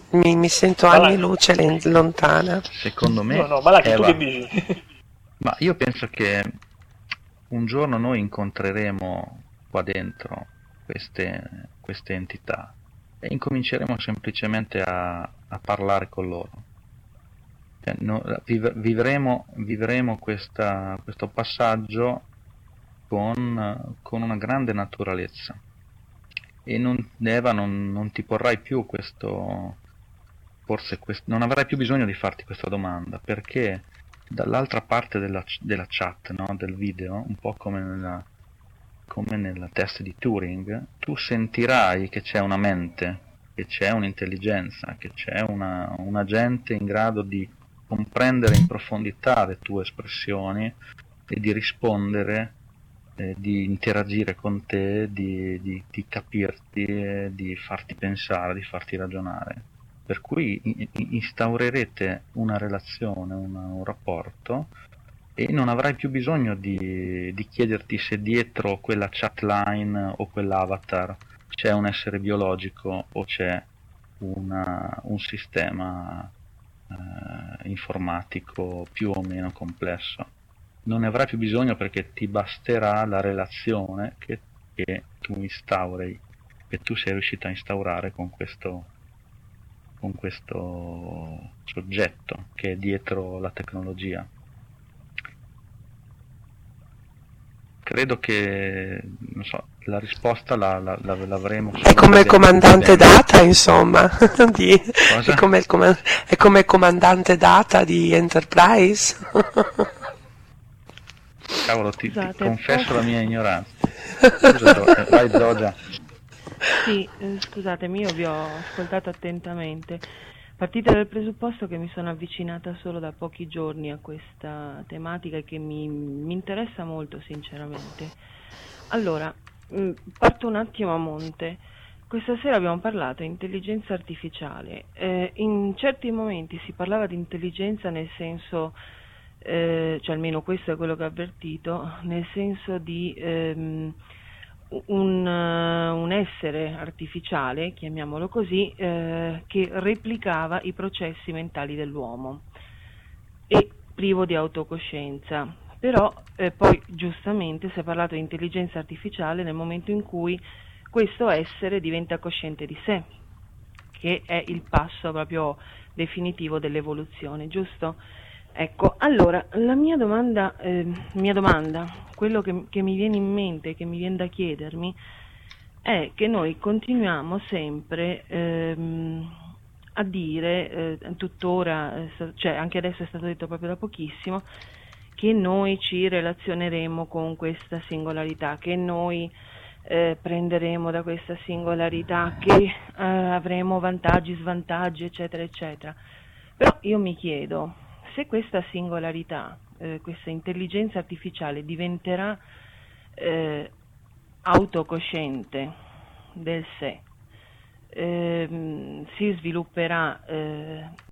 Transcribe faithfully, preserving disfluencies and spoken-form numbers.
Mi, mi sento anni Malak, luce len- lontana. Secondo no, me, no, Malak, tu che Eva, dici? ma io penso che un giorno noi incontreremo qua dentro queste, queste entità e incominceremo semplicemente a, a parlare con loro. Cioè, no- viv- vivremo, vivremo questa- questo passaggio con, con una grande naturalezza e non, Eva, non, non ti porrai più questo, forse quest- non avrai più bisogno di farti questa domanda, perché dall'altra parte della, della chat, no, del video, un po' come nella, come nel test di Turing, tu sentirai che c'è una mente, che c'è un'intelligenza, che c'è una, un agente in grado di comprendere in profondità le tue espressioni e di rispondere, eh, di interagire con te, di, di, di capirti, eh, di farti pensare, di farti ragionare. Per cui instaurerete una relazione, una, un rapporto e non avrai più bisogno di, di chiederti se dietro quella chatline o quell'avatar c'è un essere biologico o c'è una, un sistema eh, informatico più o meno complesso. Non ne avrai più bisogno perché ti basterà la relazione che, che tu instauri, che tu sei riuscito a instaurare con questo, con questo soggetto che è dietro la tecnologia. Credo che, non so, la risposta la, la, la, l'avremo È solo come il vedendo comandante vivendo. Data, insomma, di, è, Cosa? come il coma- è come il comandante Data di Enterprise. Cavolo, ti, ti Scusate, confesso la posso... mia ignoranza. Scusa, Gio- eh, vai Giorgia. Sì, eh, scusatemi, io vi ho ascoltato attentamente. Partite dal presupposto che mi sono avvicinata solo da pochi giorni a questa tematica e che mi, mi interessa molto, sinceramente. Allora, mh, parto un attimo a monte. Questa sera abbiamo parlato di intelligenza artificiale. Eh, in certi momenti si parlava di intelligenza nel senso, eh, cioè almeno questo è quello che ho avvertito, nel senso di ehm, un, eh, un essere artificiale, chiamiamolo così, eh, che replicava i processi mentali dell'uomo e privo di autocoscienza. Però eh, poi giustamente si è parlato di intelligenza artificiale nel momento in cui questo essere diventa cosciente di sé, che è il passo proprio definitivo dell'evoluzione, giusto? Ecco, allora, la mia domanda, eh, mia domanda, quello che, che mi viene in mente, che mi viene da chiedermi, è che noi continuiamo sempre ehm, a dire, eh, tuttora, eh, cioè anche adesso è stato detto proprio da pochissimo, che noi ci relazioneremo con questa singolarità, che noi eh, prenderemo da questa singolarità, che eh, avremo vantaggi, svantaggi, eccetera, eccetera. Però io mi chiedo, se questa singolarità, eh, questa intelligenza artificiale diventerà eh, autocosciente del sé, ehm, si svilupperà eh,